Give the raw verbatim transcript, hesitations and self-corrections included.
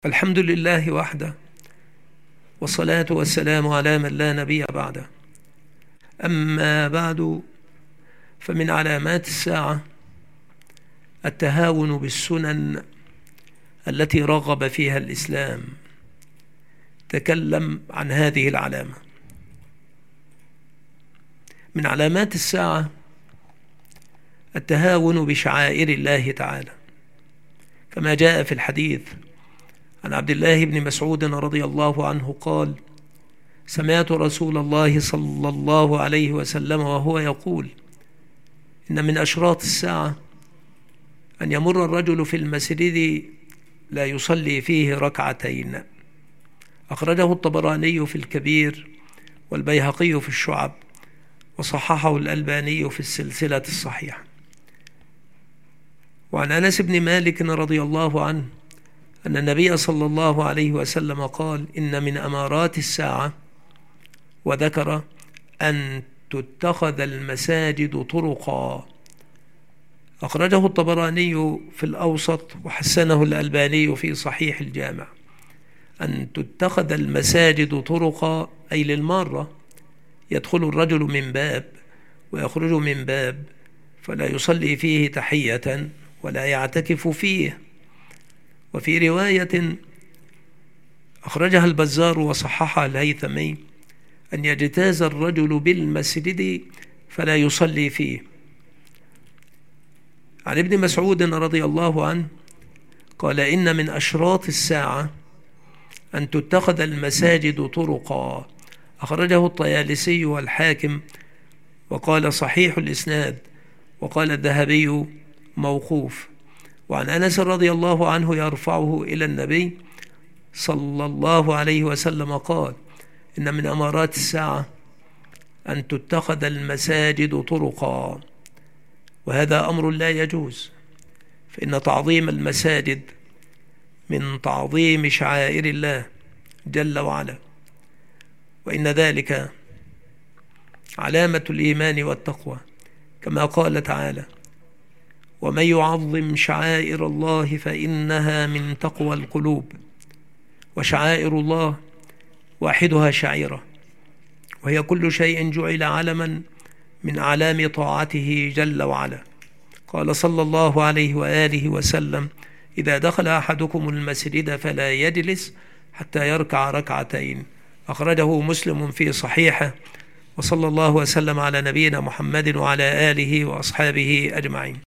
الحمد لله وحده، والصلاة والسلام على من لا نبي بعده. أما بعد، فمن علامات الساعة التهاون بالسنن التي رغب فيها الإسلام. تكلم عن هذه العلامة. من علامات الساعة التهاون بشعائر الله تعالى، كما جاء في الحديث عن عبد الله بن مسعود رضي الله عنه قال: سمعت رسول الله صلى الله عليه وسلم وهو يقول: إن من أشراط الساعة أن يمر الرجل في المسجد لا يصلي فيه ركعتين. أخرجه الطبراني في الكبير، والبيهقي في الشعب، وصححه الألباني في السلسلة الصحيحة. وعن أنس بن مالك رضي الله عنه أن النبي صلى الله عليه وسلم قال: إن من أمارات الساعة، وذكر أن تتخذ المساجد طرقا. أخرجه الطبراني في الأوسط، وحسنه الألباني في صحيح الجامع. أن تتخذ المساجد طرقا أي للمارة، يدخل الرجل من باب ويخرج من باب، فلا يصلي فيه تحية ولا يعتكف فيه. وفي رواية أخرجها البزار وصححها الهيثمي: أن يجتاز الرجل بالمسجد فلا يصلي فيه. عن ابن مسعود رضي الله عنه قال: إن من أشراط الساعة أن تتخذ المساجد طرقا. أخرجه الطيالسي والحاكم، وقال صحيح الإسناد، وقال الذهبي موقوف. وعن أنس رضي الله عنه يرفعه إلى النبي صلى الله عليه وسلم قال: إن من أمارات الساعة أن تتخذ المساجد طرقا. وهذا أمر لا يجوز، فإن تعظيم المساجد من تعظيم شعائر الله جل وعلا، وإن ذلك علامة الإيمان والتقوى، كما قال تعالى: ومن يعظم شعائر الله فإنها من تقوى القلوب. وشعائر الله واحدها شعيرة، وهي كل شيء جعل علما من أعلام طاعته جل وعلا. قال صلى الله عليه وآله وسلم: إذا دخل أحدكم المسجد فلا يجلس حتى يركع ركعتين. أخرجه مسلم في صحيحه. وصلى الله وسلم على نبينا محمد وعلى آله وأصحابه أجمعين.